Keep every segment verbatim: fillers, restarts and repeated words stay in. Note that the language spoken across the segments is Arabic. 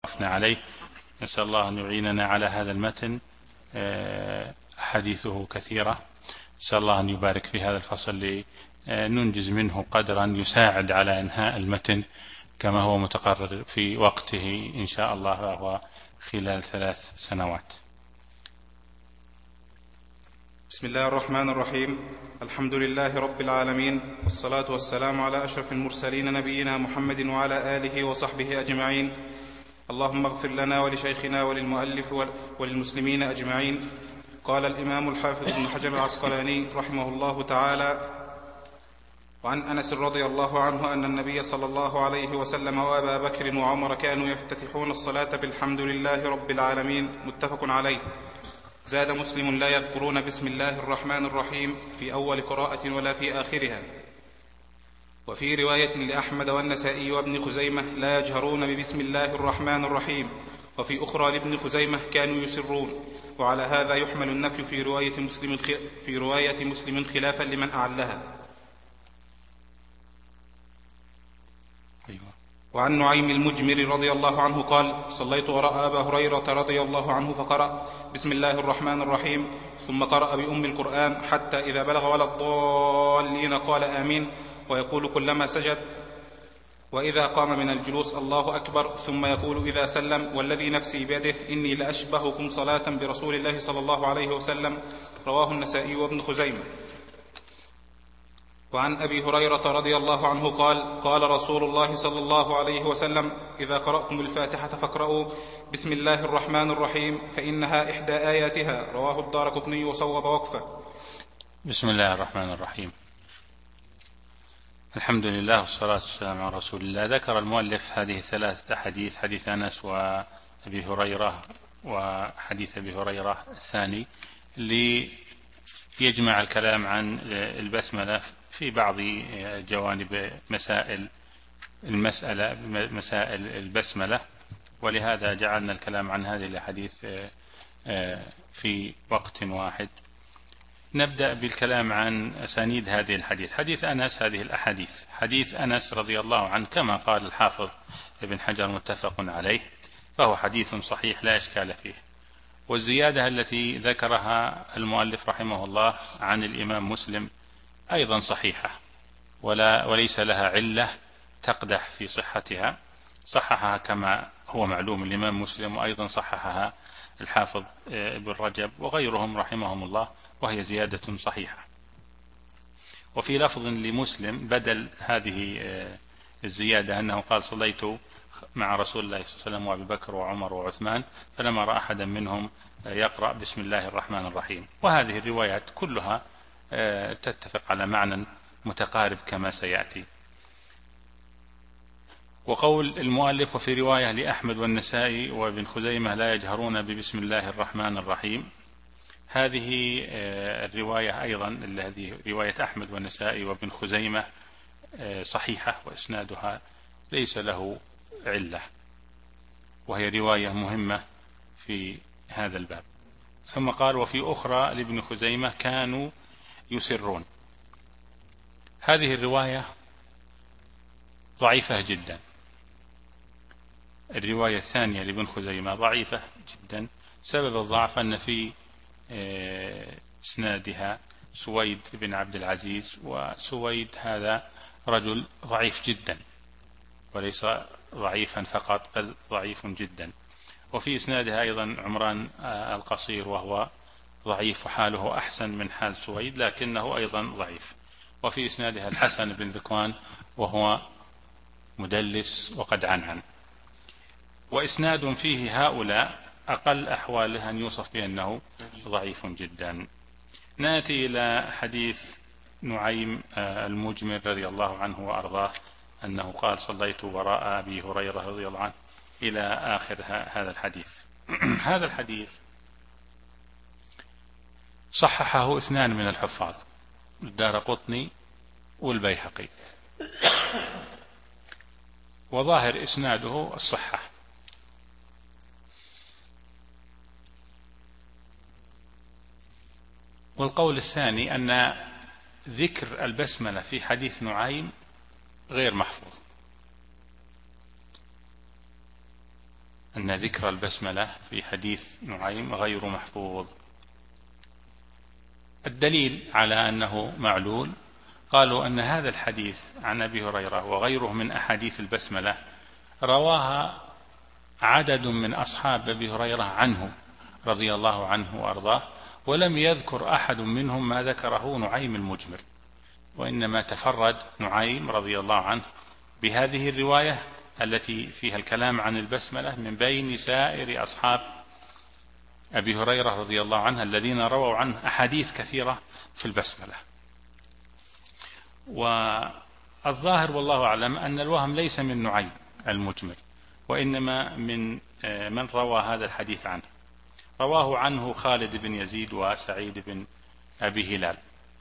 وقفنا عليه. نسأل الله أن يعيننا على هذا المتن، حديثه كثيرة. نسأل الله أن يبارك في هذا الفصل لننجز منه قدرا يساعد على إنهاء المتن كما هو متقرر في وقته إن شاء الله، وهو خلال ثلاث سنوات. بسم الله الرحمن الرحيم. الحمد لله رب العالمين، والصلاة والسلام على أشرف المرسلين نبينا محمد وعلى آله وصحبه أجمعين. اللهم اغفر لنا ولشيخنا وللمؤلف وللمسلمين أجمعين. قال الإمام الحافظ ابن حجر العسقلاني رحمه الله تعالى: وعن أنس رضي الله عنه أن النبي صلى الله عليه وسلم وأبا بكر وعمر كانوا يفتتحون الصلاة بالحمد لله رب العالمين. متفق عليه. زاد مسلم: لا يذكرون بسم الله الرحمن الرحيم في أول قراءة ولا في آخرها. وفي رواية لأحمد والنسائي وابن خزيمة: لا يجهرون ببسم الله الرحمن الرحيم. وفي أخرى لابن خزيمة: كانوا يسرون. وعلى هذا يحمل النفي في رواية مسلم, في رواية مسلم خلافا لمن أعلها. وعن نعيم المجمر رضي الله عنه قال: صليت وراء أبا هريرة رضي الله عنه فقرأ بسم الله الرحمن الرحيم، ثم قرأ بأم القرآن حتى إذا بلغ ولا الضالين قال آمين، ويقول كلما سجد وإذا قام من الجلوس الله أكبر، ثم يقول إذا سلم: والذي نفسي بيده إني لأشبهكم صلاة برسول الله صلى الله عليه وسلم. رواه النسائي وابن خزيمة. وعن أبي هريرة رضي الله عنه قال: قال رسول الله صلى الله عليه وسلم: إذا قرأتم الفاتحة فاقرأوا بسم الله الرحمن الرحيم فإنها إحدى آياتها. رواه الدارقطني وصوب وقفه. بسم الله الرحمن الرحيم. الحمد لله والصلاة والسلام على رسول الله. ذكر المؤلف هذه الثلاثة أحاديث: حديث أنس وأبي هريرة وحديث أبي هريرة الثاني، ليجمع الكلام عن البسملة في بعض جوانب مسائل المسألة مسائل البسملة، ولهذا جعلنا الكلام عن هذه الأحاديث في وقت واحد. نبدأ بالكلام عن أسانيد هذه الحديث. حديث أنس، هذه الأحاديث: حديث أنس رضي الله عنه كما قال الحافظ ابن حجر متفق عليه، فهو حديث صحيح لا إشكال فيه. والزيادة التي ذكرها المؤلف رحمه الله عن الإمام مسلم أيضا صحيحة، ولا وليس لها علة تقدح في صحتها. صححها كما هو معلوم الإمام مسلم، وأيضا صححها الحافظ ابن رجب وغيرهم رحمهم الله، وهي زيادة صحيحة. وفي لفظ لمسلم بدل هذه الزيادة أنه قال: صليت مع رسول الله صلى الله عليه وسلم وأبي بكر وعمر وعثمان فلما رأى أحدا منهم يقرأ بسم الله الرحمن الرحيم. وهذه الروايات كلها تتفق على معنى متقارب كما سيأتي. وقول المؤلف: وفي رواية لأحمد والنسائي وابن خزيمة لا يجهرون ببسم الله الرحمن الرحيم. هذه الرواية أيضا، هذه رواية أحمد والنسائي وابن خزيمة صحيحة، وإسنادها ليس له علة، وهي رواية مهمة في هذا الباب. ثم قال: وفي أخرى لابن خزيمة كانوا يسرون. هذه الرواية ضعيفة جدا. الرواية الثانية لابن خزيمة ضعيفة جدا. سبب الضعف أن في إسنادها سويد بن عبد العزيز، وسويد هذا رجل ضعيف جدا، وليس ضعيفا فقط بل ضعيف جدا. وفي إسنادها أيضا عمران القصير وهو ضعيف، وحاله أحسن من حال سويد لكنه أيضا ضعيف. وفي إسنادها الحسن بن ذكوان وهو مدلس وقد عنعن. وإسناد فيه هؤلاء أقل أحواله أن يوصف بأنه ضعيف جدا. نأتي إلى حديث نعيم المجمر رضي الله عنه وأرضاه أنه قال: صليت وراء أبي هريرة رضي الله عنه إلى آخر هذا الحديث. هذا الحديث صححه اثنان من الحفاظ، الدارقطني والبيهقي، وظاهر إسناده الصحة. والقول الثاني أن ذكر البسملة في حديث نعيم غير محفوظ. أن ذكر البسملة في حديث نعيم غير محفوظ. الدليل على أنه معلول قالوا أن هذا الحديث عن أبي هريرة وغيره من أحاديث البسملة رواها عدد من أصحاب أبي هريرة عنه رضي الله عنه وأرضاه، ولم يذكر أحد منهم ما ذكره نعيم المجمر، وإنما تفرد نعيم رضي الله عنه بهذه الرواية التي فيها الكلام عن البسملة من بين سائر أصحاب أبي هريرة رضي الله عنه الذين رووا عنه أحاديث كثيرة في البسملة. والظاهر والله أعلم أن الوهم ليس من نعيم المجمر، وإنما من من روى هذا الحديث عنه. رواه عنه خالد بن يزيد وسعيد بن أبي هلال.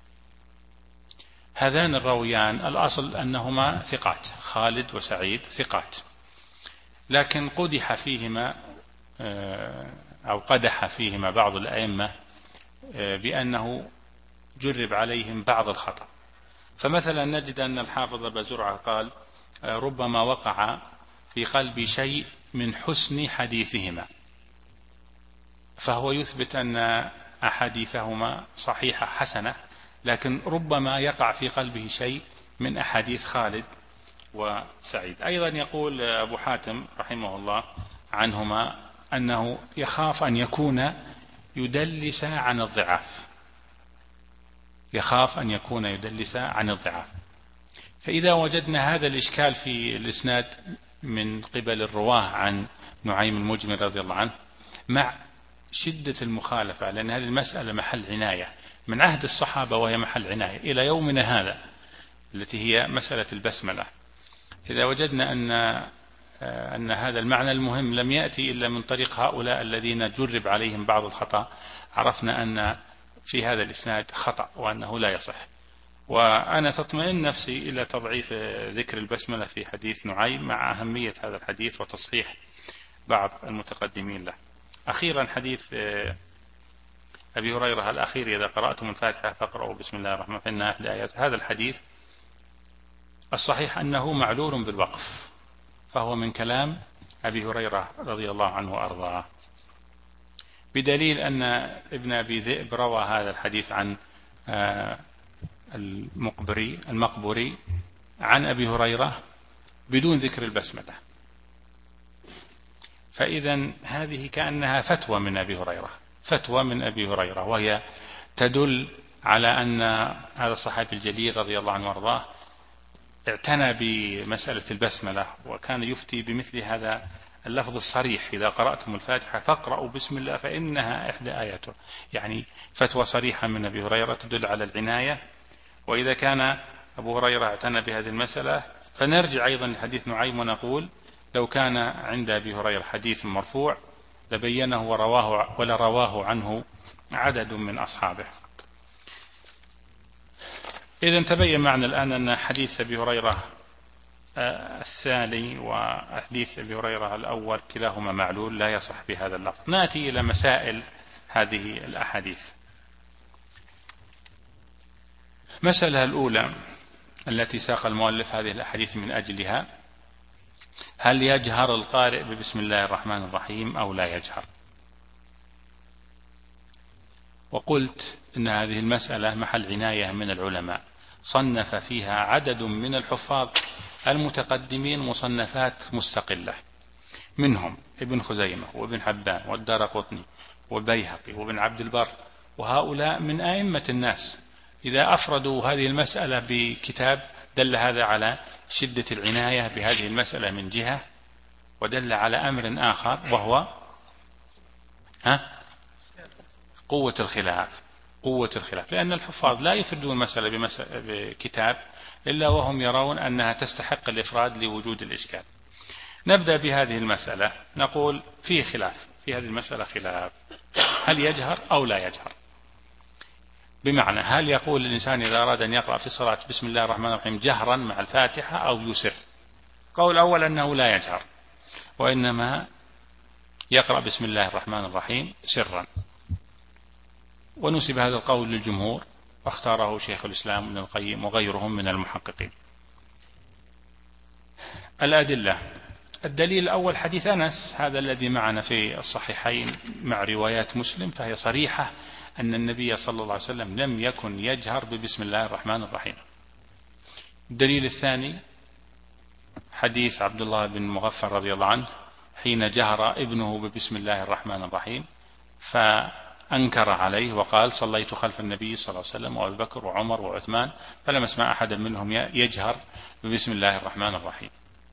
هذان الراويان الأصل أنهما ثقات، خالد وسعيد ثقات، لكن قدح فيهما أو قدح فيهما بعض الأئمة بأنه جرب عليهم بعض الخطأ. فمثلا نجد أن الحافظ أبا زرعة قال ربما وقع في قلبي شيء من حسن حديثهما، فهو يثبت أن أحاديثهما صحيحة حسنة، لكن ربما يقع في قلبه شيء من أحاديث خالد وسعيد. أيضا يقول أبو حاتم رحمه الله عنهما أنه يخاف أن يكون يدلس عن الضعاف، يخاف أن يكون يدلس عن الضعاف. فإذا وجدنا هذا الإشكال في الإسناد من قبل الرواه عن نعيم المجمر رضي الله عنه مع شدة المخالفة، لأن هذه المسألة محل عناية من عهد الصحابة وهي محل عناية إلى يومنا هذا، التي هي مسألة البسملة. إذا وجدنا أن أن هذا المعنى المهم لم يأتي إلا من طريق هؤلاء الذين جرب عليهم بعض الخطأ، عرفنا أن في هذا الإسناد خطأ وأنه لا يصح. وأنا تطمئن نفسي إلى تضعيف ذكر البسملة في حديث نعيم مع أهمية هذا الحديث وتصحيح بعض المتقدمين له. أخيرا حديث أبي هريرة الأخير إذا قرأتم الفاتحة فاقرأوا بسم الله الرحمن الرحيم فإنها إحدى آيات. هذا الحديث الصحيح أنه معلول بالوقف، فهو من كلام أبي هريرة رضي الله عنه وأرضاه، بدليل أن ابن أبي ذئب روى هذا الحديث عن المقبري المقبري عن أبي هريرة بدون ذكر البسملة، فإذا هذه كأنها فتوى من أبي هريرة، فتوى من أبي هريرة، وهي تدل على أن هذا الصحابي الجليل رضي الله عنه وارضاه اعتنى بمسألة البسملة، وكان يفتي بمثل هذا اللفظ الصريح إذا قرأتم الفاتحة فاقرأوا بسم الله فإنها إحدى آياته، يعني فتوى صريحة من أبي هريرة تدل على العناية. وإذا كان أبو هريرة اعتنى بهذه المسألة فنرجع أيضا لحديث نعيم ونقول لو كان عند أبي هريرة حديث مرفوع لبينه ورواه ولا رواه عنه عدد من أصحابه. إذن تبين معنا الآن أن حديث أبي هريرة الثاني وحديث أبي هريرة الأول كلاهما معلول لا يصح بهذا اللفظ. نأتي إلى مسائل هذه الأحاديث. مسألة الأولى التي ساق المؤلف هذه الأحاديث من أجلها: هل يجهر القارئ ببسم الله الرحمن الرحيم أو لا يجهر؟ وقلت إن هذه المسألة محل عناية من العلماء، صنف فيها عدد من الحفاظ المتقدمين مصنفات مستقلة، منهم ابن خزيمة وابن حبان والدارقطني والبيهقي وابن عبد البر، وهؤلاء من أئمة الناس. إذا أفردوا هذه المسألة بكتاب دل هذا على شدة العناية بهذه المسألة من جهة، ودل على أمر آخر وهو ها قوة الخلاف، قوة الخلاف، لأن الحفاظ لا يفردون المسألة بكتاب إلا وهم يرون أنها تستحق الإفراد لوجود الإشكال. نبدأ بهذه المسألة، نقول فيه خلاف في هذه المسألة، خلاف هل يجهر أو لا يجهر، بمعنى هل يقول الإنسان إذا أراد أن يقرأ في الصلاة بسم الله الرحمن الرحيم جهرا مع الفاتحة أو يسر؟ قول الأول أنه لا يجهر، وإنما يقرأ بسم الله الرحمن الرحيم سرا، ونسب هذا القول للجمهور واختاره شيخ الإسلام ابن القيم وغيرهم من المحققين. الأدلة: الدليل الأول حديث أنس هذا الذي معنا في الصحيحين مع روايات مسلم، فهي صريحة أن النبي صلى الله عليه وسلم لم يكن يجهر ببسم الله الرحمن الرحيم. الدليل الثاني حديث عبد الله بن مغفر رضي الله عنه حين جهر ابنه ببسم الله الرحمن الرحيم فأنكر عليه وقال صليت خلف النبي صلى الله عليه وسلم وأبي بكر وعمر وعثمان فلم أسمع أحدا منهم يجهر ببسم الله الرحمن الرحيم.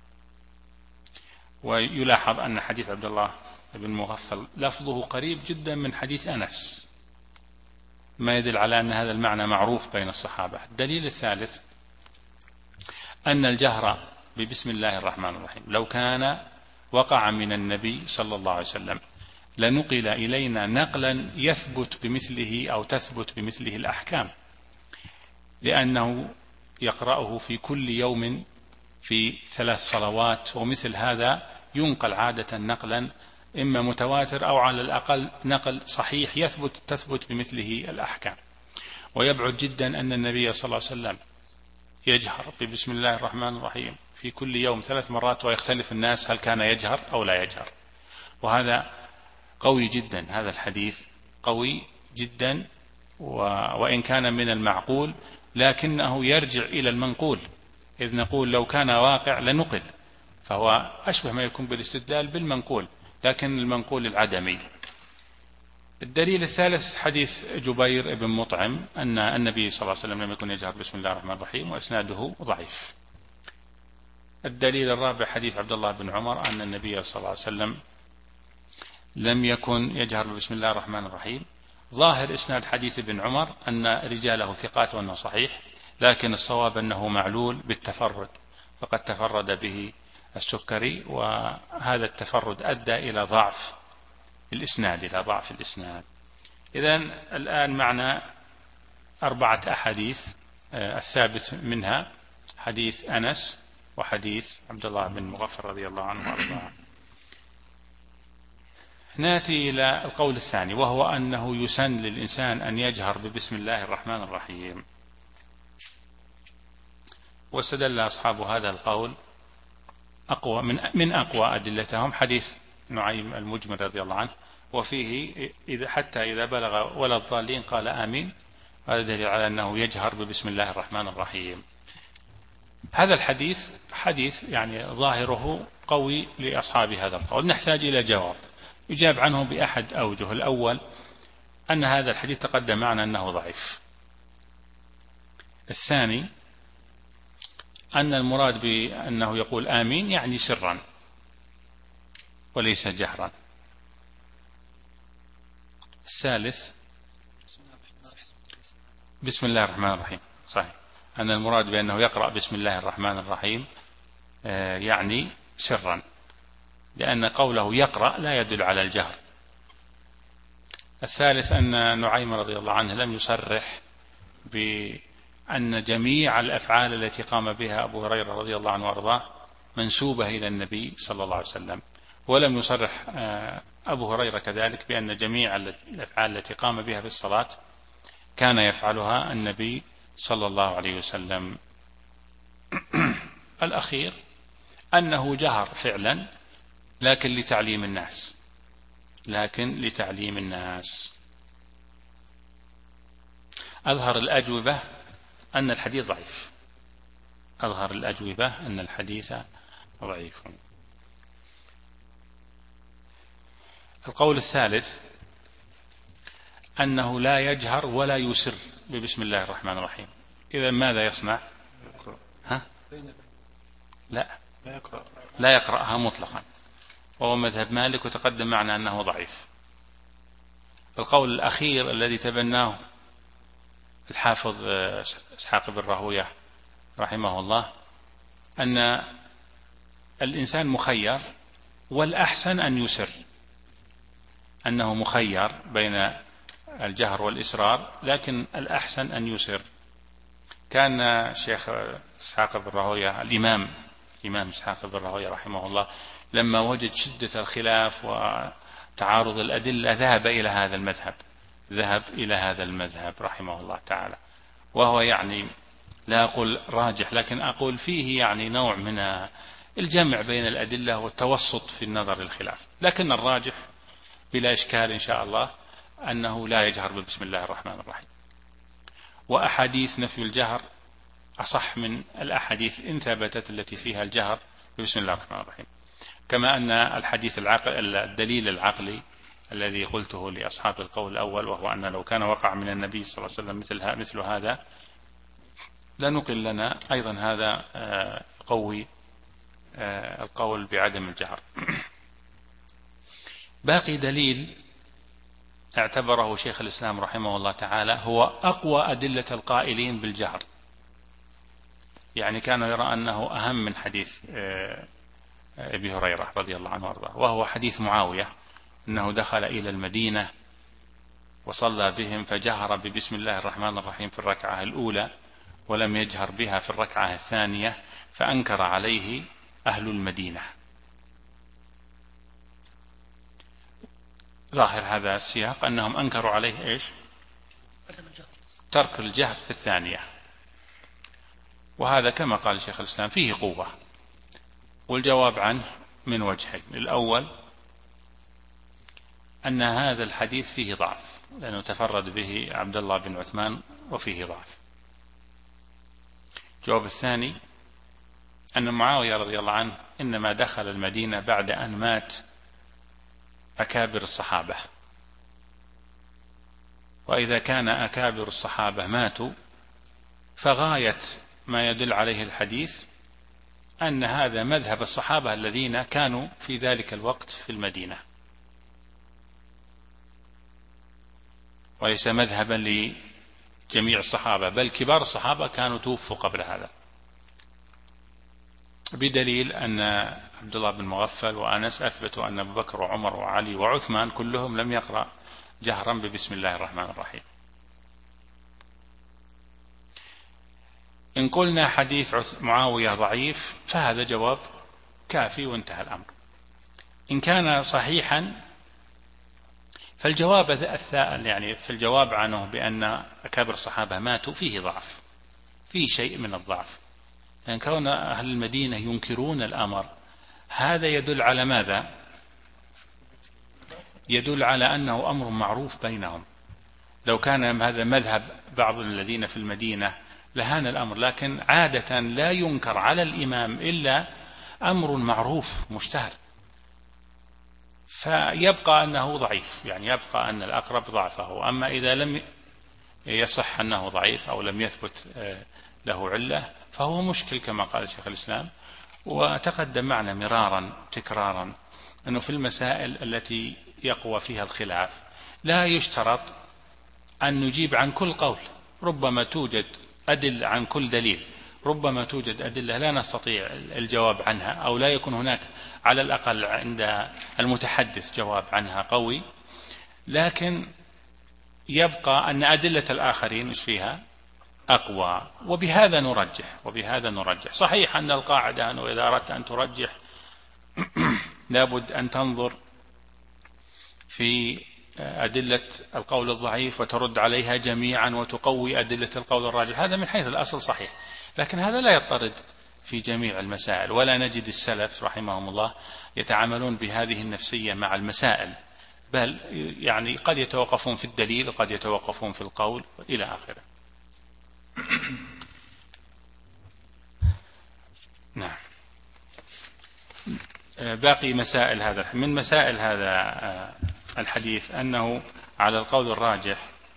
ويلاحظ أن حديث عبد الله بن مغفل لفظه قريب جدا من حديث أنس، ما يدل على أن هذا المعنى معروف بين الصحابة. الدليل الثالث أن الجهر ببسم الله الرحمن الرحيم لو كان وقع من النبي صلى الله عليه وسلم لنقل إلينا نقلا يثبت بمثله أو تثبت بمثله الأحكام، لأنه يقرأه في كل يوم في ثلاث صلوات، ومثل هذا ينقل عادة نقلا إما متواتر أو على الأقل نقل صحيح يثبت تثبت بمثله الأحكام. ويبعد جدا أن النبي صلى الله عليه وسلم يجهر ببسم الله الرحمن الرحيم في كل يوم ثلاث مرات ويختلف الناس هل كان يجهر أو لا يجهر، وهذا قوي جدا. هذا الحديث قوي جدا وإن كان من المعقول لكنه يرجع إلى المنقول، إذ نقول لو كان واقع لنقل، فهو أشبه ما يكون بالاستدلال بالمنقول لكن المنقول العدمي. الدليل الثالث حديث جبير بن مطعم أن النبي صلى الله عليه وسلم لم يكن يجهر بسم الله الرحمن الرحيم وإسناده ضعيف. الدليل الرابع حديث عبد الله بن عمر أن النبي صلى الله عليه وسلم لم يكن يجهر بسم الله الرحمن الرحيم. ظاهر إسناد حديث ابن عمر أن رجاله ثقات وأنه صحيح، لكن الصواب أنه معلول بالتفرد، فقد تفرد به السكري، وهذا التفرد أدى إلى ضعف الإسناد إلى ضعف الإسناد. إذن الآن معنا أربعة أحاديث، الثابت منها حديث أنس وحديث عبد الله بن مغفر رضي الله عنه وأرضاه. نأتي إلى القول الثاني وهو أنه يسن للإنسان أن يجهر ببسم الله الرحمن الرحيم. واستدل أصحاب هذا القول أقوى من من أقوى أدلتهم حديث نعيم المجمل رضي الله عنه، وفيه إذا حتى إذا بلغ ولا الضالين قال آمين، هذا دليل على أنه يجهر ببسم الله الرحمن الرحيم. هذا الحديث حديث يعني ظاهره قوي لأصحاب هذا القول، نحتاج إلى جواب يجاب عنه بأحد أوجه. الأول أن هذا الحديث تقدم معنا أنه ضعيف. الثاني أن المراد بأنه يقول آمين يعني سرا وليس جهرا. الثالث بسم الله الرحمن الرحيم صحيح، أن المراد بأنه يقرأ بسم الله الرحمن الرحيم يعني سرا، لأن قوله يقرأ لا يدل على الجهر. الثالث أن نعيم رضي الله عنه لم يصرح بأن جميع الأفعال التي قام بها أبو هريرة رضي الله عنه وأرضاه منسوبة إلى النبي صلى الله عليه وسلم، ولم يصرح أبو هريرة كذلك بأن جميع الأفعال التي قام بها في الصلاة كان يفعلها النبي صلى الله عليه وسلم. الأخير أنه جهر فعلا لكن لتعليم الناس لكن لتعليم الناس. أظهر الأجوبة أن الحديث ضعيف أظهر الأجوبة أن الحديث ضعيف. القول الثالث أنه لا يجهر ولا يسر ببسم الله الرحمن الرحيم. إذا ماذا يصنع؟ ها؟ لا لا يقرأها مطلقا، وهو مذهب مالك وتقدم معنا أنه ضعيف. القول الأخير الذي تبناه الحافظ إسحاق بن راهويه رحمه الله أن الإنسان مخير، والأحسن أن يسر، أنه مخير بين الجهر والإسرار لكن الأحسن أن يسر. كان الشيخ إسحاق بن راهويه الإمام الإمام إسحاق بن راهويه رحمه الله لما وجد شدة الخلاف وتعارض الأدلة ذهب إلى هذا المذهب ذهب إلى هذا المذهب رحمه الله تعالى، وهو يعني لا أقول راجح لكن أقول فيه يعني نوع من الجمع بين الأدلة والتوسط في النظر للخلاف. لكن الراجح بلا إشكال إن شاء الله أنه لا يجهر ببسم الله الرحمن الرحيم، وأحاديث نفي الجهر أصح من الأحاديث إن ثبتت التي فيها الجهر ببسم الله الرحمن الرحيم، كما أن الحديث العقل الدليل العقلي الذي قلته لأصحاب القول الأول، وهو أن لو كان وقع من النبي صلى الله عليه وسلم مثل, مثل هذا لنقل لنا أيضا هذا قوي القول بعدم الجهر. باقي دليل اعتبره شيخ الإسلام رحمه الله تعالى هو أقوى أدلة القائلين بالجهر، يعني كان يرى أنه أهم من حديث أبي هريرة رضي الله عنه وارضاه، وهو حديث معاوية أنه دخل إلى المدينة وصلى بهم فجهر ببسم الله الرحمن الرحيم في الركعة الأولى ولم يجهر بها في الركعة الثانية فأنكر عليه أهل المدينة. ظاهر هذا السياق أنهم أنكروا عليه إيش؟ ترك الجهر في الثانية، وهذا كما قال شيخ الإسلام فيه قوة، والجواب عنه من وجهين. الأول أن هذا الحديث فيه ضعف لأنه تفرد به عبد الله بن عثمان وفيه ضعف. الجواب الثاني أن معاوية رضي الله عنه إنما دخل المدينة بعد أن مات أكابر الصحابة، وإذا كان أكابر الصحابة ماتوا فغاية ما يدل عليه الحديث أن هذا مذهب الصحابة الذين كانوا في ذلك الوقت في المدينة، وليس مذهبا لجميع الصحابة، بل كبار الصحابة كانوا توفوا قبل هذا، بدليل أن عبد الله بن مغفل وأنس أثبتوا أن أبو بكر وعمر وعلي وعثمان كلهم لم يقرأ جهرا ببسم الله الرحمن الرحيم. إن قلنا حديث معاوية ضعيف فهذا جواب كافي وانتهى الأمر. إن كان صحيحا فالجواب الثائل يعني في الجواب عنه بأن أكابر الصحابة ماتوا فيه ضعف، فيه شيء من الضعف، لأن يعني كون أهل المدينة ينكرون الأمر هذا يدل على ماذا؟ يدل على أنه أمر معروف بينهم. لو كان هذا مذهب بعض الذين في المدينة لهان الأمر، لكن عادة لا ينكر على الإمام إلا أمر معروف مشتهر، فيبقى أنه ضعيف، يعني يبقى أن الأقرب ضعفه. أما إذا لم يصح أنه ضعيف أو لم يثبت له علة فهو مشكل كما قال شيخ الإسلام. وتقدم معنا مرارا تكرارا أنه في المسائل التي يقوى فيها الخلاف لا يشترط أن نجيب عن كل قول، ربما توجد أدلة عن كل دليل، ربما توجد أدلة لا نستطيع الجواب عنها أو لا يكون هناك على الأقل عند المتحدث جواب عنها قوي، لكن يبقى أن أدلة الآخرين إيش فيها أقوى، وبهذا نرجح وبهذا نرجح. صحيح أن القاعدة أنه إذا أردت أن ترجح لابد أن تنظر في أدلة القول الضعيف وترد عليها جميعا وتقوي أدلة القول الراجح، هذا من حيث الأصل صحيح، لكن هذا لا يضطرد في جميع المسائل، ولا نجد السلف رحمهم الله يتعاملون بهذه النفسية مع المسائل، بل يعني قد يتوقفون في الدليل وقد يتوقفون في القول إلى آخره. نعم. باقي مسائل هذا من مسائل هذا الحديث أنه على القول الراجح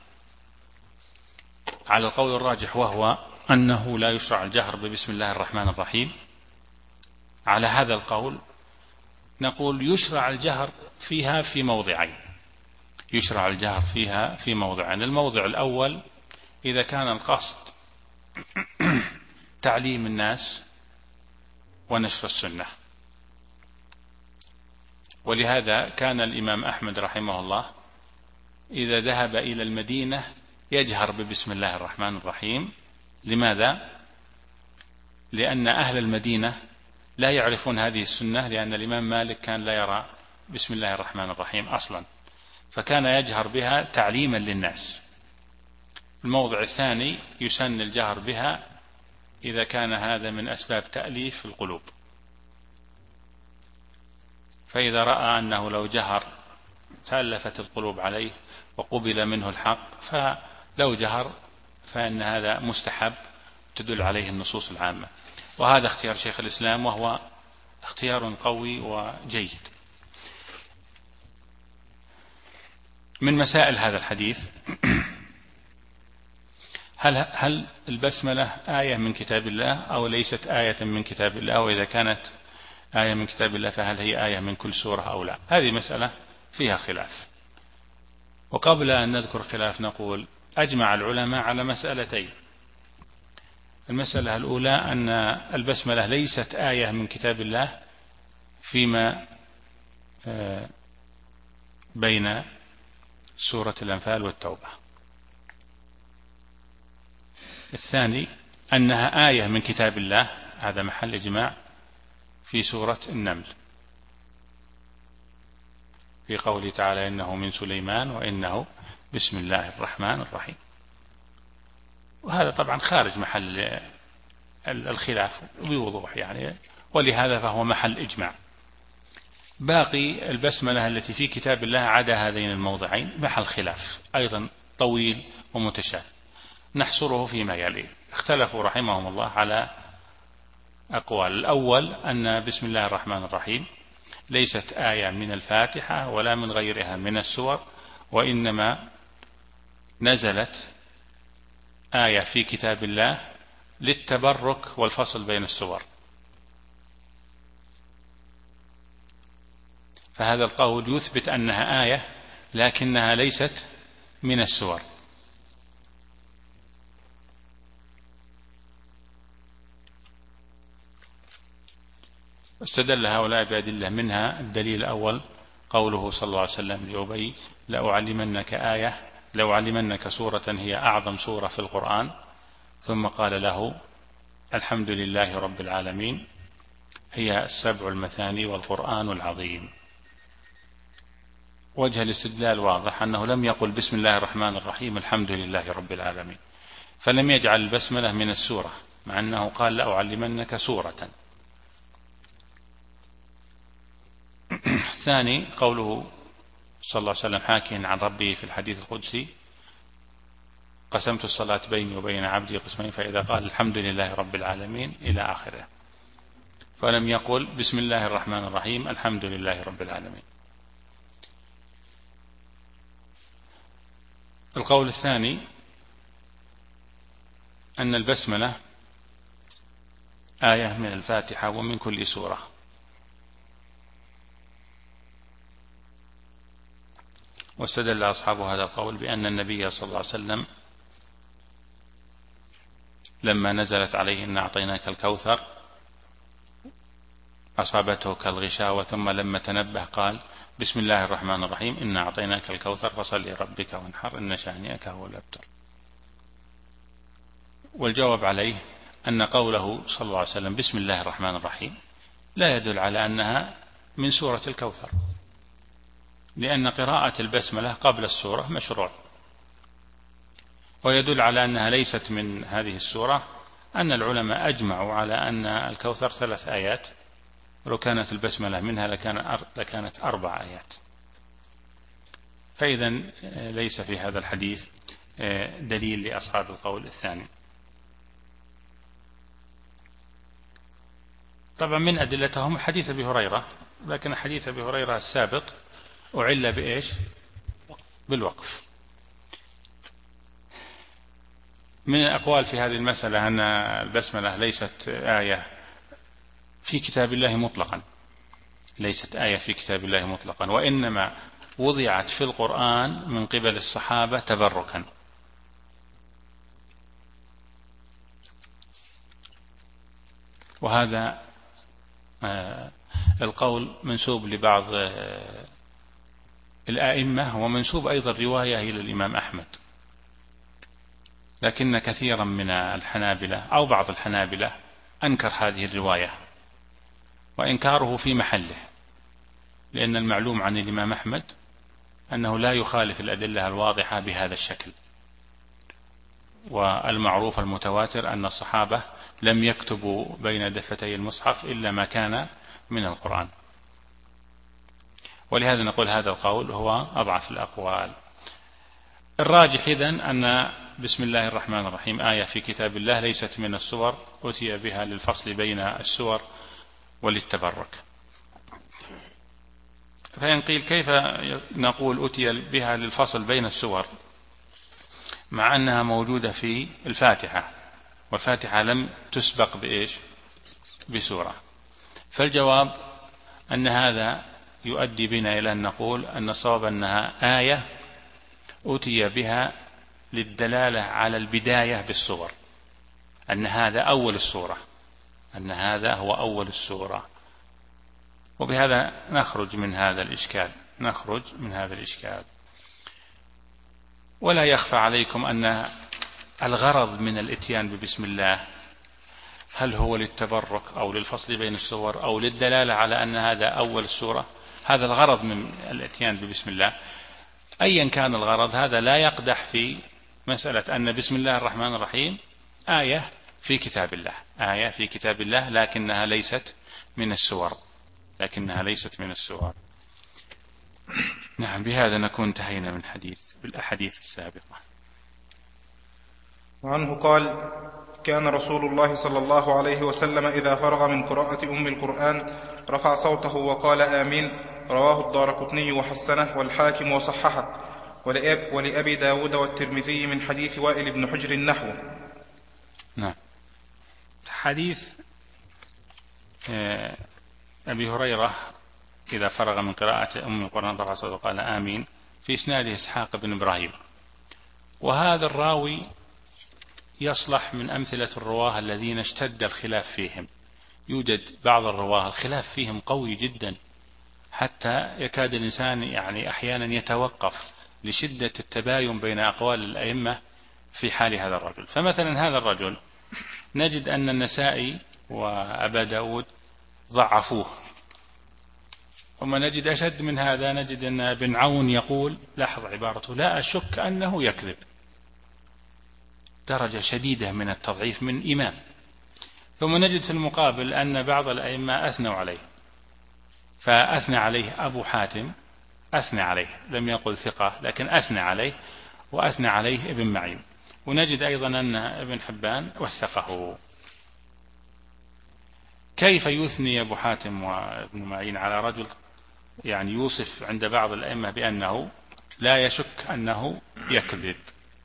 على القول الراجح وهو أنه لا يشرع الجهر ببسم الله الرحمن الرحيم. على هذا القول نقول يشرع الجهر فيها في موضعين، يشرع الجهر فيها في موضعين. الموضع الأول إذا كان القصد تعليم الناس ونشر السنة، ولهذا كان الإمام أحمد رحمه الله إذا ذهب إلى المدينة يجهر ببسم الله الرحمن الرحيم. لماذا؟ لأن أهل المدينة لا يعرفون هذه السنة، لأن الإمام مالك كان لا يرى بسم الله الرحمن الرحيم أصلا، فكان يجهر بها تعليما للناس. الموضع الثاني يسن الجهر بها إذا كان هذا من أسباب تأليف القلوب، فإذا رأى أنه لو جهر تألفت القلوب عليه وقبل منه الحق، فلو جهر فإن هذا مستحب تدل عليه النصوص العامة. وهذا اختيار شيخ الإسلام، وهو اختيار قوي وجيد. من مسائل هذا الحديث: هل هل البسملة آية من كتاب الله أو ليست آية من كتاب الله؟ وإذا كانت آية من كتاب الله فهل هي آية من كل سورة أو لا؟ هذه مسألة فيها خلاف. وقبل أن نذكر خلاف نقول أجمع العلماء على مسألتين. المسألة الأولى أن البسملة ليست آية من كتاب الله فيما بين سورة الأنفال والتوبة. الثاني أنها آية من كتاب الله، هذا محل إجماع، في سورة النمل في قوله تعالى: إنه من سليمان وإنه بسم الله الرحمن الرحيم. وهذا طبعا خارج محل الخلاف بوضوح يعني، ولهذا فهو محل إجماع. باقي البسملة التي في كتاب الله عدا هذين الموضعين محل خلاف أيضا طويل ومتشابه، نحصره فيما يلي. اختلفوا رحمهم الله على أقوال. الأول أن بسم الله الرحمن الرحيم ليست آية من الفاتحة ولا من غيرها من السور، وإنما نزلت آية في كتاب الله للتبرك والفصل بين السور. فهذا القول يثبت أنها آية لكنها ليست من السور. استدل هؤلاء بأدلة، منها الدليل الأول قوله صلى الله عليه وسلم لأبي: لأعلمنك آية لأعلمنك سورة هي أعظم سورة في القرآن، ثم قال له: الحمد لله رب العالمين، هي السبع المثاني والقرآن العظيم. وجه الاستدلال واضح، أنه لم يقل بسم الله الرحمن الرحيم الحمد لله رب العالمين، فلم يجعل البسملة من السورة، مع أنه قال: لأعلمنك سورة. الثاني قوله صلى الله عليه وسلم حاكيا عن ربه في الحديث القدسي: قسمت الصلاة بيني وبين عبدي قسمين، فإذا قال الحمد لله رب العالمين إلى آخره، فلم يقل بسم الله الرحمن الرحيم الحمد لله رب العالمين. القول الثاني أن البسملة آية من الفاتحة ومن كل سورة. واستدل أصحاب هذا القول بأن النبي صلى الله عليه وسلم لما نزلت عليه إن أعطيناك الكوثر أصابته كالغشاوة، ثم لما تنبه قال: بسم الله الرحمن الرحيم إن أعطيناك الكوثر فصل لربك وانحر إن شانئك هو الأبتر. والجواب عليه أن قوله صلى الله عليه وسلم بسم الله الرحمن الرحيم لا يدل على أنها من سورة الكوثر، لأن قراءة البسملة قبل السورة مشروع. ويدل على أنها ليست من هذه السورة أن العلماء أجمعوا على أن الكوثر ثلاث آيات، ولو كانت البسملة منها لكان لكانت أربع آيات. فإذا ليس في هذا الحديث دليل لأصحاب القول الثاني. طبعا من أدلتهم حديث أبي هريرة، لكن حديث أبي هريرة السابق أعل بإيش؟ بالوقف. من الأقوال في هذه المسألة أن البسملة ليست آية في كتاب الله مطلقا، ليست آية في كتاب الله مطلقا، وإنما وضعت في القرآن من قبل الصحابة تبركا. وهذا القول منسوب لبعض الآئمة، ومنسوب أيضا رواية إلى الإمام أحمد، لكن كثيرا من الحنابلة أو بعض الحنابلة أنكر هذه الرواية، وإنكاره في محله، لأن المعلوم عن الإمام أحمد أنه لا يخالف الأدلة الواضحة بهذا الشكل. والمعروف المتواتر أن الصحابة لم يكتبوا بين دفتي المصحف إلا ما كان من القرآن. ولهذا نقول هذا القول هو أضعف الأقوال. الراجح إذن أن بسم الله الرحمن الرحيم آية في كتاب الله ليست من السور أتي بها للفصل بين السور وللتبرك. فإن قيل كيف نقول أتي بها للفصل بين السور مع أنها موجودة في الفاتحة، والفاتحة لم تسبق بإيش؟ بسورة. فالجواب أن هذا يؤدي بنا إلى أن نقول أن الصواب أنها آية أتي بها للدلالة على البداية بالسور، أن هذا أول السورة، أن هذا هو أول السورة. وبهذا نخرج من هذا الإشكال، نخرج من هذا الإشكال. ولا يخفى عليكم أن الغرض من الاتيان ببسم الله هل هو للتبرك أو للفصل بين السور أو للدلالة على أن هذا أول السورة، هذا الغرض من الاتيان ببسم الله. أيا كان الغرض هذا لا يقدح في مسألة أن بسم الله الرحمن الرحيم آية في كتاب الله، آية في كتاب الله لكنها ليست من السور، لكنها ليست من السور. نعم، بهذا نكون انتهينا من حديث بالأحاديث السابقة. وعنه قال: كان رسول الله صلى الله عليه وسلم إذا فرغ من قراءة أم القرآن رفع صوته وقال آمين. رواه الدارقطني وحسنه والحاكم وصححه، ولأبي داود والترمذي من حديث وائل بن حجر النحو. نعم. حديث أبي هريرة إذا فرغ من قراءة أم القرآن رفع صوته وقال آمين في إسناده إسحاق بن إبراهيم، وهذا الراوي يصلح من أمثلة الرواه الذين اشتد الخلاف فيهم. يوجد بعض الرواه الخلاف فيهم قوي جدا حتى يكاد الإنسان يعني أحيانا يتوقف لشدة التباين بين أقوال الأئمة في حال هذا الرجل. فمثلا هذا الرجل نجد أن النسائي وأبا داود ضعفوه، وما نجد أشد من هذا نجد أن ابن عون يقول، لاحظ عبارته، لا أشك أنه يكذب، درجة شديدة من التضعيف من إمام. ثم نجد في المقابل أن بعض الأئمة أثنوا عليه، فأثنى عليه أبو حاتم، أثنى عليه لم يقل ثقة لكن أثنى عليه، وأثنى عليه ابن معين. ونجد أيضا أن ابن حبان وثقه. كيف يثني أبو حاتم وابن معين على رجل يعني يوصف عند بعض الأئمة بأنه لا يشك أنه يكذب؟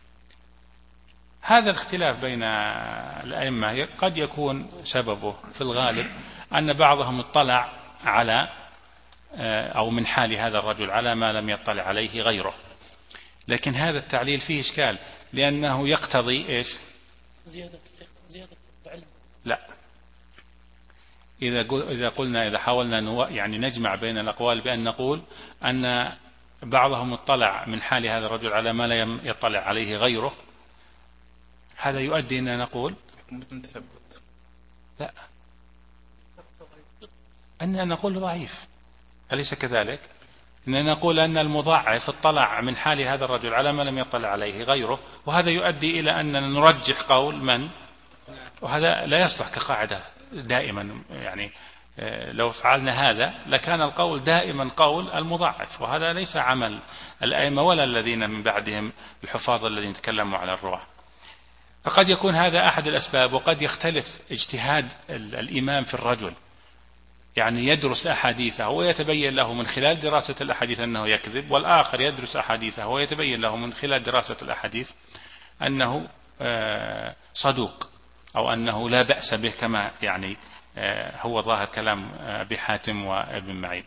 هذا الاختلاف بين الأئمة قد يكون سببه في الغالب أن بعضهم اطلع على أو من حال هذا الرجل على ما لم يطلع عليه غيره، لكن هذا التعليل فيه إشكال لأنه يقتضي إيش؟ زيادة زيادة العلم. لا، إذا إذا قلنا إذا حاولنا يعني نجمع بين الأقوال بأن نقول أن بعضهم اطلع من حال هذا الرجل على ما لم يطلع عليه غيره، هذا يؤدي أن نقول لا، أن نقول ضعيف، أليس كذلك؟ أن نقول أن المضاعف اطلع من حال هذا الرجل على ما لم يطلع عليه غيره، وهذا يؤدي إلى أننا نرجح قول من، وهذا لا يصلح كقاعدة دائما. يعني لو فعلنا هذا لكان القول دائما قول المضاعف، وهذا ليس عمل الأئمة ولا الذين من بعدهم الحفاظ الذين تكلموا على الرواة. فقد يكون هذا أحد الأسباب، وقد يختلف اجتهاد الإمام في الرجل، يعني يدرس أحاديثه ويتبين له من خلال دراسة الأحاديث أنه يكذب، والآخر يدرس أحاديثه ويتبين له من خلال دراسة الأحاديث أنه صدوق أو أنه لا بأس به، كما يعني هو ظاهر كلام أبي حاتم وابن معين.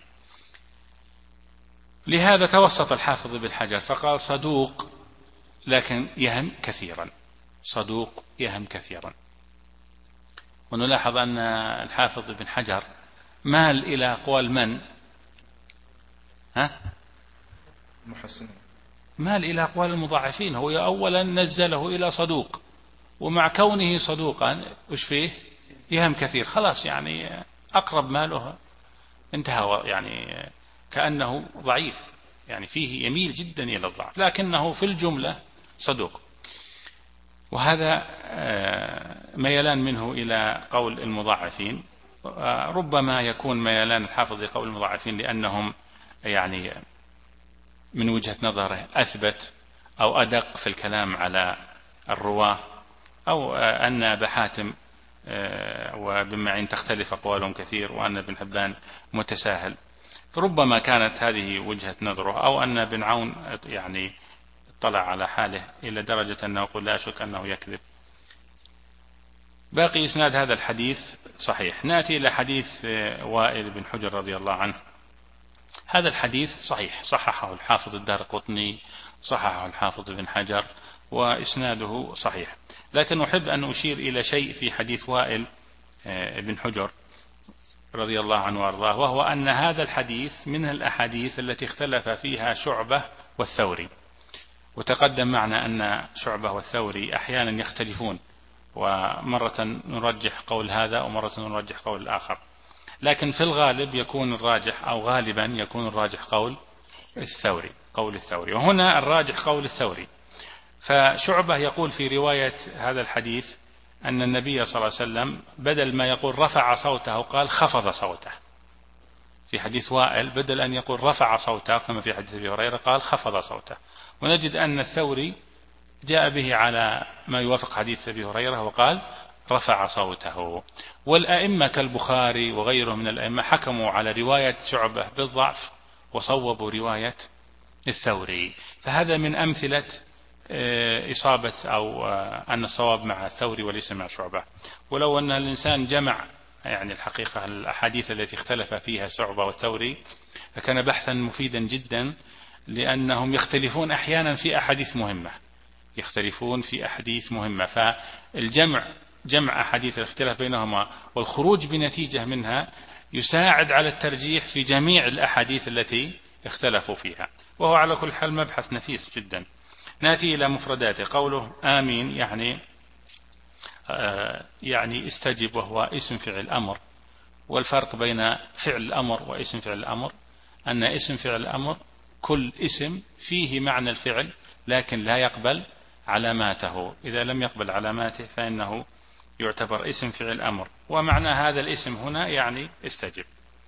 لهذا توسط الحافظ بن حجر فقال صدوق لكن يهم كثيرا، صدوق يهم كثيرا. ونلاحظ أن الحافظ بن حجر مال إلى أقوال من؟ ها؟ محسن. مال إلى أقوال المضاعفين. هو أولا نزله إلى صدوق، ومع كونه صدوقا وش فيه؟ يهم كثير، خلاص يعني أقرب ماله انتهى، يعني كأنه ضعيف، يعني فيه يميل جدا إلى الضعف، لكنه في الجملة صدوق. وهذا ميلان منه إلى قول المضاعفين. ربما يكون ميلان الحافظ لقول المضاعفين لأنهم يعني من وجهة نظره أثبت أو أدق في الكلام على الرواة، أو أن أبا حاتم وابن معين تختلف أقوالهم كثير، وأن ابن حبان متساهل، فربما كانت هذه وجهة نظره، أو أن ابن عون يعني اطلع على حاله إلى درجة أنه يقول لا شك أنه يكذب. باقي إسناد هذا الحديث صحيح. نأتي إلى حديث وائل بن حجر رضي الله عنه. هذا الحديث صحيح، صححه الحافظ الدارقطني، صححه الحافظ ابن حجر، وإسناده صحيح. لكن أحب أن أشير إلى شيء في حديث وائل بن حجر رضي الله عنه وارضاه، وهو أن هذا الحديث من الأحاديث التي اختلف فيها شعبة والثوري. وتقدم معنا أن شعبة والثوري أحيانا يختلفون، ومرة نرجح قول هذا ومرة نرجح قول الآخر، لكن في الغالب يكون الراجح، أو غالبا يكون الراجح قول الثوري قول الثوري وهنا الراجح قول الثوري. فشعبة يقول في رواية هذا الحديث أن النبي صلى الله عليه وسلم بدل ما يقول رفع صوته قال خفض صوته. في حديث وائل بدل أن يقول رفع صوته كما في حديث أبي هريرة قال خفض صوته. ونجد أن الثوري جاء به على ما يوافق حديث أبي هريرة وقال رفع صوته. والأئمة كالبخاري وغيره من الأئمة حكموا على رواية شعبة بالضعف وصوبوا رواية الثوري. فهذا من أمثلة إصابة أو أن الصواب مع الثوري وليس مع شعبة. ولو أن الإنسان جمع يعني الحقيقة الأحاديث التي اختلف فيها شعبة والثوري فكان بحثا مفيدا جدا، لأنهم يختلفون أحيانا في أحاديث مهمة يختلفون في أحاديث مهمة فالجمع جمع أحاديث الاختلاف بينهما والخروج بنتيجة منها يساعد على الترجيح في جميع الأحاديث التي اختلفوا فيها، وهو على كل حال مبحث نفيس جدا. نأتي إلى مفرداته. قوله آمين يعني آه يعني استجب، وهو اسم فعل أمر. والفرق بين فعل الأمر واسم فعل الأمر أن اسم فعل الأمر كل اسم فيه معنى الفعل لكن لا يقبل علاماته، إذا لم يقبل علاماته فإنه يعتبر اسم فعل أمر، ومعنى هذا الاسم هنا يعني استجب.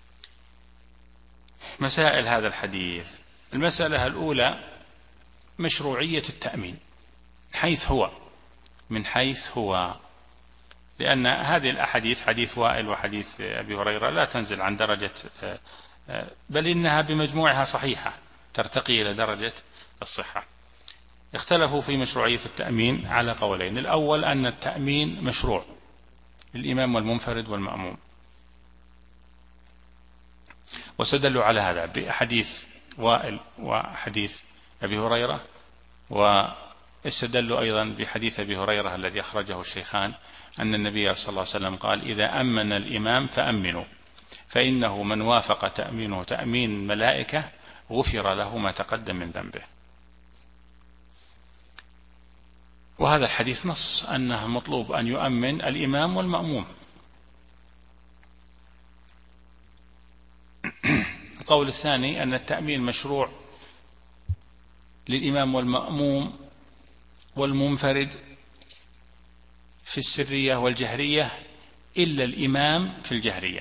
مسائل هذا الحديث. المسألة الأولى مشروعية التأمين حيث هو من حيث هو لأن هذه الأحاديث حديث وائل وحديث أبي هريرة لا تنزل عن درجة، بل إنها بمجموعها صحيحة ترتقي إلى درجة الصحة. اختلفوا في مشروعية التأمين على قولين. الأول أن التأمين مشروع للإمام والمنفرد والمأموم، واستدلوا على هذا بحديث وائل وحديث أبي هريرة، واستدلوا أيضا بحديث أبي هريرة الذي أخرجه الشيخان أن النبي صلى الله عليه وسلم قال إذا أمن الإمام فأمنوا فإنه من وافق تأمينه تأمين الملائكة غفر له ما تقدم من ذنبه. وهذا الحديث نص أنه مطلوب أن يؤمن الإمام والمأموم. القول الثاني أن التأمين مشروع للإمام والمأموم والمنفرد في السرية والجهرية إلا الإمام في الجهرية،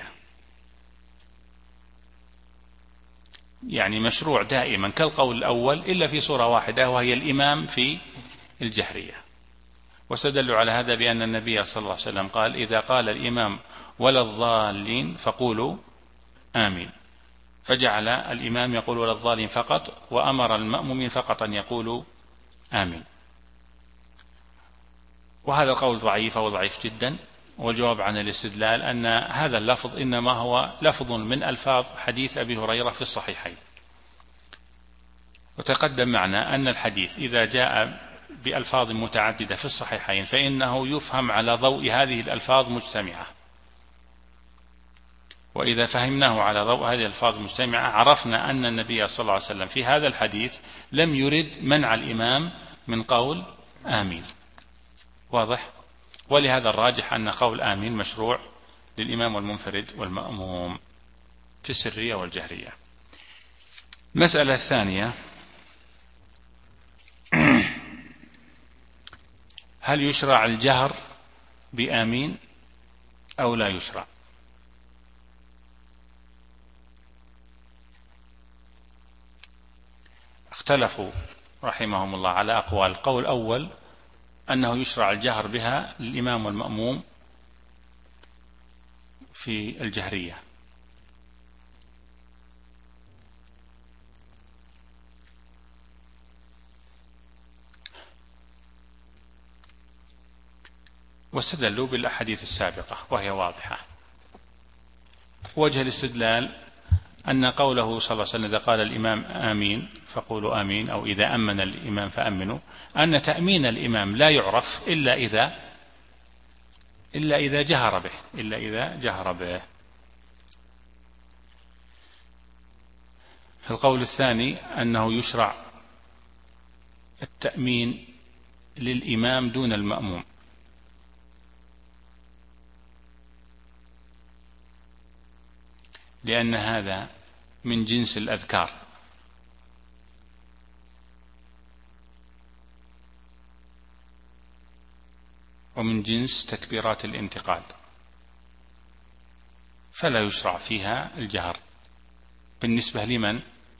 يعني مشروع دائما كالقول الأول إلا في صورة واحدة وهي الإمام في الجهرية. واستدلوا على هذا بأن النبي صلى الله عليه وسلم قال إذا قال الإمام ولا الضالين فقولوا آمين، فجعل الإمام يقول ولا الضالين فقط، وأمر المأمومين فقط أن يقولوا آمين. وهذا القول ضعيف وضعيف جدا. والجواب عن الاستدلال أن هذا اللفظ إنما هو لفظ من ألفاظ حديث أبي هريرة في الصحيحين. وتقدم معنا أن الحديث إذا جاء بألفاظ متعددة في الصحيحين فإنه يفهم على ضوء هذه الألفاظ مجتمعة، وإذا فهمناه على ضوء هذه الألفاظ المجتمعة عرفنا أن النبي صلى الله عليه وسلم في هذا الحديث لم يرد منع الإمام من قول آمين. واضح؟ ولهذا الراجح أن قول آمين مشروع للإمام والمنفرد والمأموم في السرية والجهرية. المسألة الثانية هل يشرع الجهر بآمين أو لا يشرع؟ اختلفوا رحمهم الله على أقوال. القول الأول أنه يشرع الجهر بها للإمام والمأموم في الجهرية، واستدلوا بالأحاديث السابقة وهي واضحة. وجه الاستدلال أن قوله صلى الله عليه وسلم إذا قال الإمام آمين فقولوا آمين، أو إذا أمن الإمام فأمنوا، أن تأمين الإمام لا يعرف إلا إذا إلا إذا جهر به إلا إذا جهر به. القول الثاني أنه يشرع التأمين للإمام دون المأموم، لأن هذا من جنس الأذكار، ومن جنس تكبيرات الانتقال، فلا يشرع فيها الجهر بالنسبة لمن؟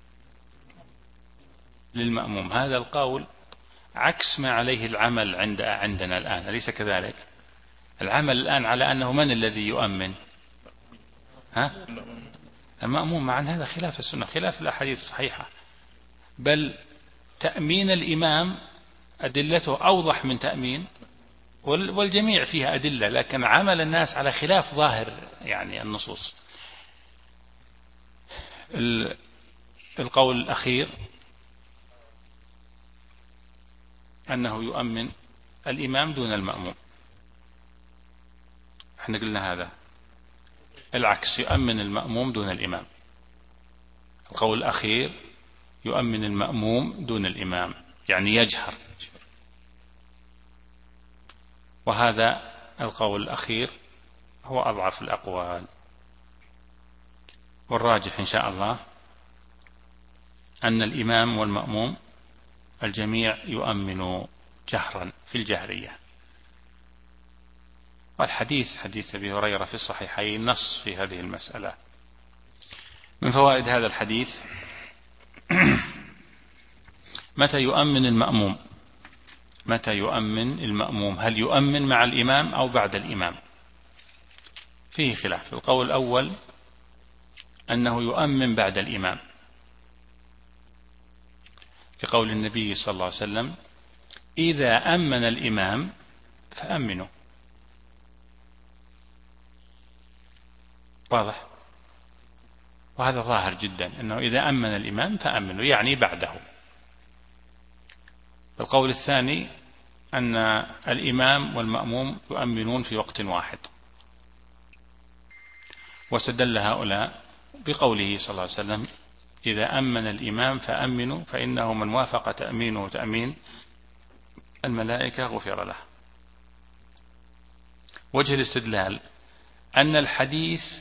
للمأموم. هذا القول عكس ما عليه العمل عند عندنا الآن، أليس كذلك؟ العمل الآن على أنه من الذي يؤمن؟ ها؟ المأموم. مع أن هذا خلاف السنة، خلاف الأحاديث الصحيحة، بل تأمين الإمام أدلته أوضح من تأمين، والجميع فيها أدلة، لكن عمل الناس على خلاف ظاهر يعني النصوص. القول الأخير أنه يؤمن الإمام دون المأموم، احنا قلنا هذا العكس، يؤمن المأموم دون الإمام. القول الأخير يؤمن المأموم دون الإمام، يعني يجهر، وهذا القول الأخير هو أضعف الأقوال. والراجح إن شاء الله أن الإمام والمأموم الجميع يؤمن جهرا في الجهرية. والحديث حديث أبي هريرة في الصحيحين نص في هذه المسألة. من فوائد هذا الحديث متى يؤمن المأموم متى يؤمن المأموم هل يؤمن مع الإمام أو بعد الإمام؟ فيه خلاف. القول الأول أنه يؤمن بعد الإمام، في قول النبي صلى الله عليه وسلم إذا أمن الإمام فأمنوا. واضح؟ وهذا ظاهر جدا أنه إذا أمن الإمام فأمنوا، يعني بعده. القول الثاني أن الإمام والمأموم يؤمنون في وقت واحد، واستدل هؤلاء بقوله صلى الله عليه وسلم إذا أمن الإمام فأمنوا فإنه من وافق تأمينه تأمين الملائكة غفر له. وجه الاستدلال أن الحديث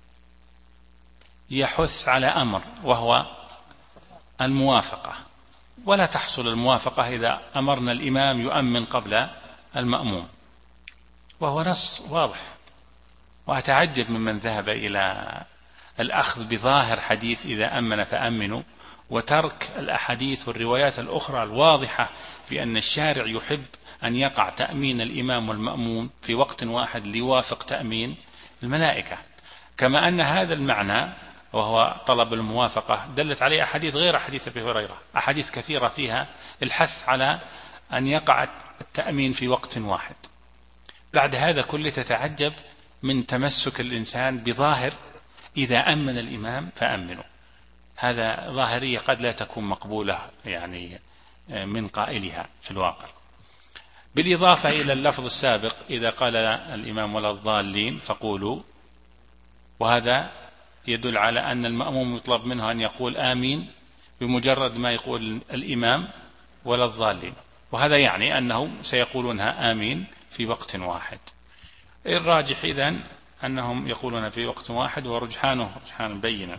يحث على أمر وهو الموافقة، ولا تحصل الموافقة إذا أمرنا الإمام يؤمن قبل المأموم، وهو نص واضح. وأتعجب ممن ذهب إلى الأخذ بظاهر حديث إذا أمن فأمنوا، وترك الأحاديث والروايات الأخرى الواضحة بأن الشارع يحب أن يقع تأمين الإمام والمأموم في وقت واحد ليوافق تأمين الملائكة. كما أن هذا المعنى وهو طلب الموافقة دلت عليه أحاديث غير حديث أبي هريرة، أحاديث كثيرة فيها الحث على أن يقع التأمين في وقت واحد. بعد هذا كله تتعجب من تمسك الإنسان بظاهر إذا أمن الإمام فأمنوا. هذا ظاهرية قد لا تكون مقبولة يعني من قائلها في الواقع. بالإضافة إلى اللفظ السابق إذا قال الإمام ولا الضالين فقولوا، وهذا يدل على أن المأموم يطلب منه أن يقول آمين بمجرد ما يقول الإمام ولا الضالين، وهذا يعني أنهم سيقولونها آمين في وقت واحد. الراجح إذن أنهم يقولون في وقت واحد، ورجحانه رجحان بينا.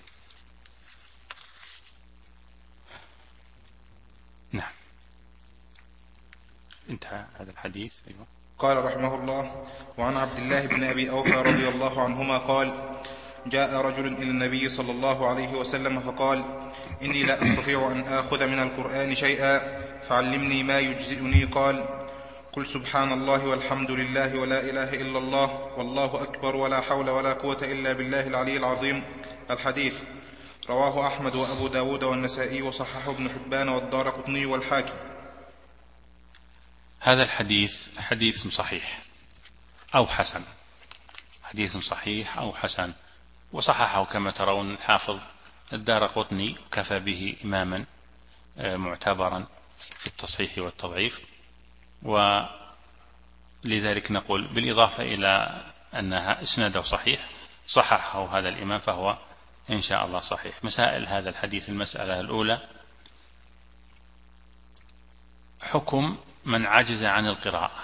نعم، انتهى هذا الحديث. قال رحمه الله: وعن عبد الله بن أبي أوفى رضي الله عنهما قال: جاء رجل إلى النبي صلى الله عليه وسلم فقال: إني لا أستطيع أن آخذ من القرآن شيئا فعلمني ما يجزئني. قال: قل سبحان الله والحمد لله ولا إله إلا الله والله أكبر ولا حول ولا قوة إلا بالله العلي العظيم. الحديث رواه أحمد وأبو داود والنسائي وصححه ابن حبان والدارقطني والحاكم. هذا الحديث حديث صحيح أو حسن، حديث صحيح أو حسن، وصححه كما ترون الحافظ الدارقطني، كفى به إماما معتبرا في التصحيح والتضعيف، ولذلك نقول بالإضافة إلى أنها إسناده صحيح صححه هذا الإمام فهو إن شاء الله صحيح. مسائل هذا الحديث: المسألة الأولى: حكم من عجز عن القراءة،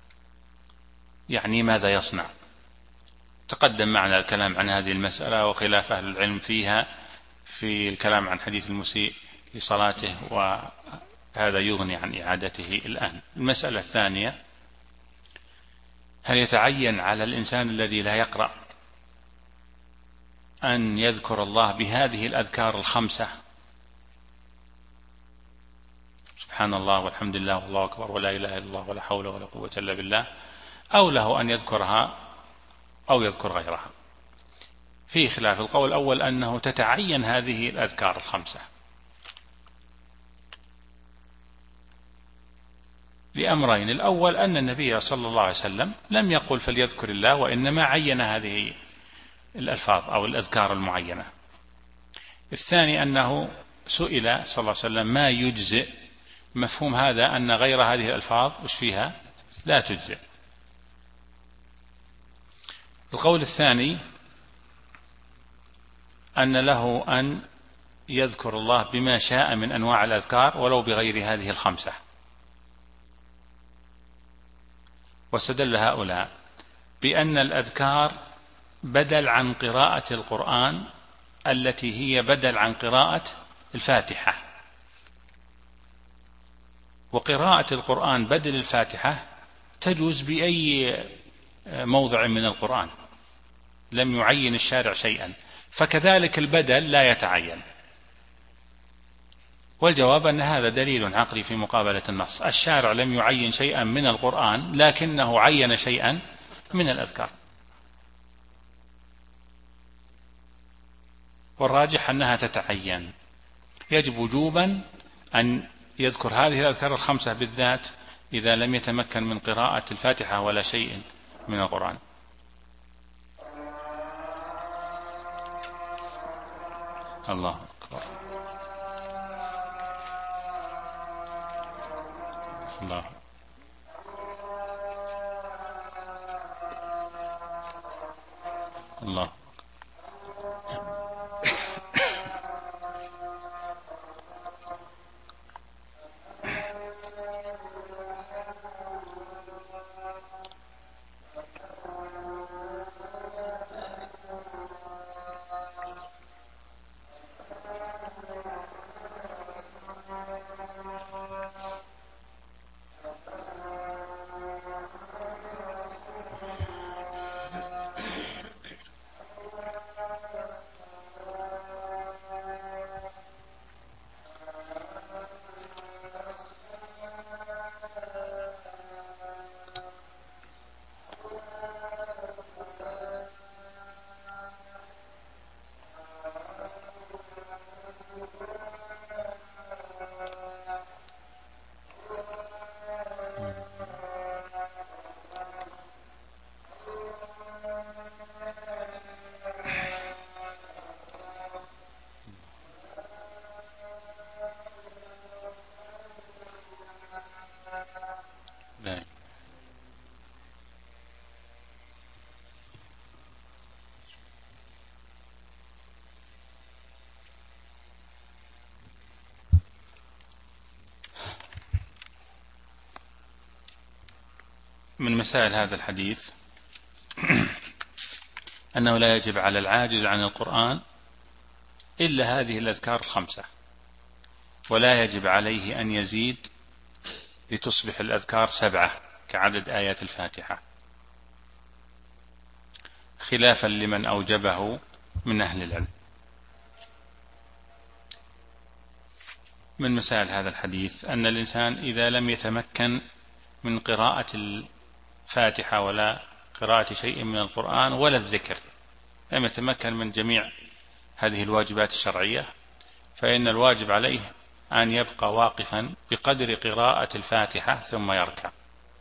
يعني ماذا يصنع؟ تقدم معنا الكلام عن هذه المسألة وخلاف أهل العلم فيها في الكلام عن حديث المسيء لصلاته، وهذا يغني عن إعادته الآن. المسألة الثانية: هل يتعين على الإنسان الذي لا يقرأ أن يذكر الله بهذه الأذكار الخمسة: سبحان الله والحمد لله والله أكبر ولا إله إلا الله ولا حول ولا قوة إلا بالله، أو له أن يذكرها أو يذكر غيرها؟ في خلاف. القول الأول أنه تتعين هذه الأذكار الخمسة لأمرين: الأول أن النبي صلى الله عليه وسلم لم يقل فليذكر الله، وإنما عين هذه الألفاظ أو الأذكار المعينة. الثاني أنه سئل صلى الله عليه وسلم ما يجزئ، مفهوم هذا أن غير هذه الألفاظ وش فيها لا تجزئ. القول الثاني أن له أن يذكر الله بما شاء من أنواع الأذكار ولو بغير هذه الخمسة. واستدل هؤلاء بأن الأذكار بدل عن قراءة القرآن التي هي بدل عن قراءة الفاتحة، وقراءة القرآن بدل الفاتحة تجوز بأي موضع من القرآن، لم يعين الشارع شيئا، فكذلك البدل لا يتعين. والجواب أن هذا دليل عقلي في مقابلة النص. الشارع لم يعين شيئا من القرآن لكنه عين شيئا من الأذكار، والراجح أنها تتعين. يجب وجوبا أن يذكر هذه الأذكار الخمسة بالذات إذا لم يتمكن من قراءة الفاتحة ولا شيء من القرآن. الله أكبر. الله الله من مسائل هذا الحديث أنه لا يجب على العاجز عن القرآن إلا هذه الأذكار الخمسة، ولا يجب عليه أن يزيد لتصبح الأذكار سبعة كعدد آيات الفاتحة، خلافا لمن أوجبه من أهل العلم. من مسائل هذا الحديث أن الإنسان إذا لم يتمكن من قراءة الفاتحة ولا قراءة شيء من القرآن ولا الذكر، لم يتمكن من جميع هذه الواجبات الشرعية، فإن الواجب عليه أن يبقى واقفا بقدر قراءة الفاتحة ثم يركع.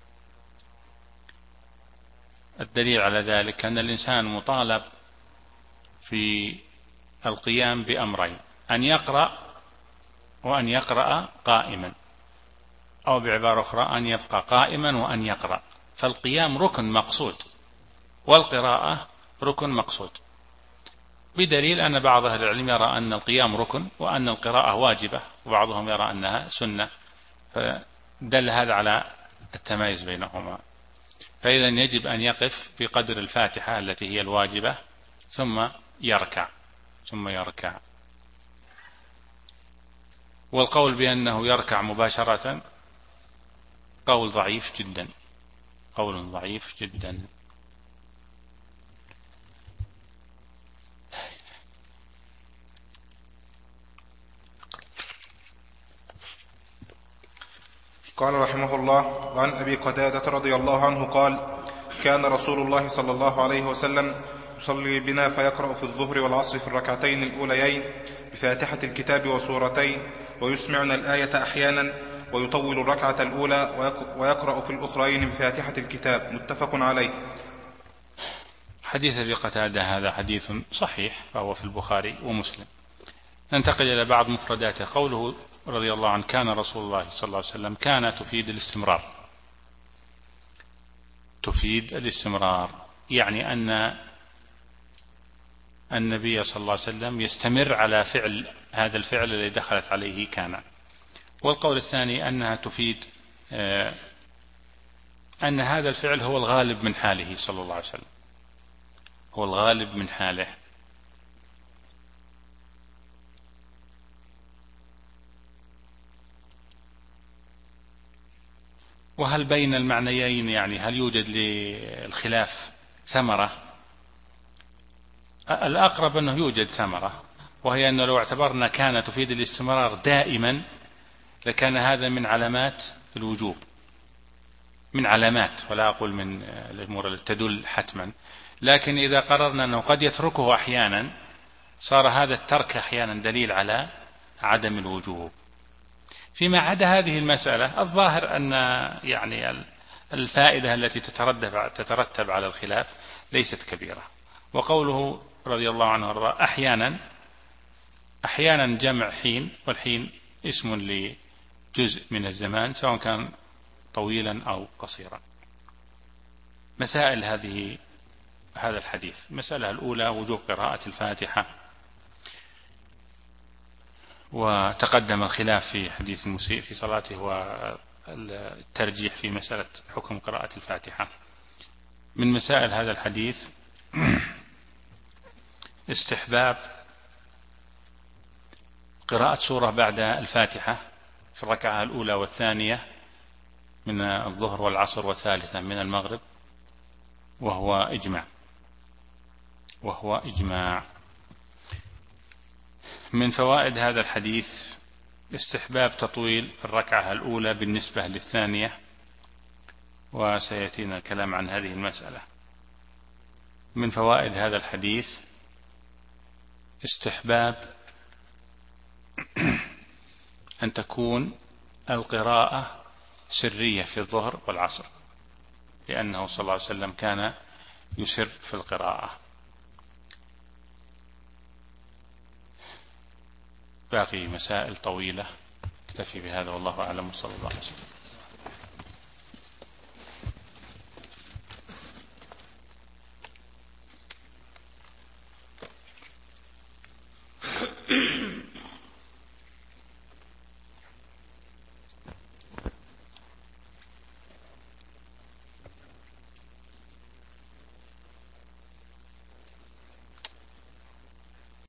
الدليل على ذلك أن الإنسان مطالب في القيام بأمرين: أن يقرأ وأن يقرأ قائما، أو بعبارة أخرى أن يبقى قائما وأن يقرأ. فالقيام ركن مقصود والقراءة ركن مقصود، بدليل أن بعض أهل العلم يرى أن القيام ركن وأن القراءة واجبة، وبعضهم يرى أنها سنة، فدل هذا على التمايز بينهما. فإذا يجب أن يقف بقدر الفاتحة التي هي الواجبة ثم يركع ثم يركع. والقول بأنه يركع مباشرة قول ضعيف جدا، قول ضعيف جدا. قال رحمه الله: وعن أبي قتادة رضي الله عنه قال: كان رسول الله صلى الله عليه وسلم يصلي بنا فيقرأ في الظهر والعصر في الركعتين الأوليين بفاتحة الكتاب وسورتين، ويسمعنا الآية أحيانا، ويطول الركعة الأولى ويقرأ في الأخرين بفاتحة الكتاب. متفق عليه. حديث أبي قتادة هذا حديث صحيح، فهو في البخاري ومسلم. ننتقل إلى بعض مفرداته. قوله رضي الله عنه كان رسول الله صلى الله عليه وسلم، كان تفيد الاستمرار، تفيد الاستمرار، يعني أن النبي صلى الله عليه وسلم يستمر على فعل هذا الفعل الذي دخلت عليه كان. والقول الثاني أنها تفيد أن هذا الفعل هو الغالب من حاله صلى الله عليه وسلم، هو الغالب من حاله. وهل بين المعنيين يعني هل يوجد للخلاف ثمرة؟ الأقرب أنه يوجد ثمرة، وهي أنه لو اعتبرنا كان تفيد الاستمرار دائما لكان هذا من علامات الوجوب، من علامات، ولا أقول من الأمور التي تدل حتما. لكن إذا قررنا أنه قد يتركه أحيانا صار هذا الترك أحيانا دليل على عدم الوجوب. فيما عدا هذه المسألة الظاهر أن يعني الفائدة التي تترتب على الخلاف ليست كبيرة. وقوله رضي الله عنه وارضاه أحيانا، أحيانا جمع حين، والحين اسم لجزء من الزمان سواء كان طويلا أو قصيرا. مسائل هذه هذا الحديث: المسألة الأولى وجوب قراءة الفاتحة، وتقدم الخلاف في حديث المسيء في صلاته والترجيح في مسألة حكم قراءة الفاتحة. من مسائل هذا الحديث استحباب قراءة سورة بعد الفاتحة في الركعة الأولى والثانية من الظهر والعصر والثالثة من المغرب، وهو إجماع وهو إجماع. من فوائد هذا الحديث استحباب تطويل الركعة الأولى بالنسبة للثانية، وسيأتينا الكلام عن هذه المسألة. من فوائد هذا الحديث استحباب أن تكون القراءة سرية في الظهر والعصر، لأنه صلى الله عليه وسلم كان يسر في القراءة. باقي مسائل طويلة، اكتفي بهذا والله أعلم، صلى الله عليه وسلم.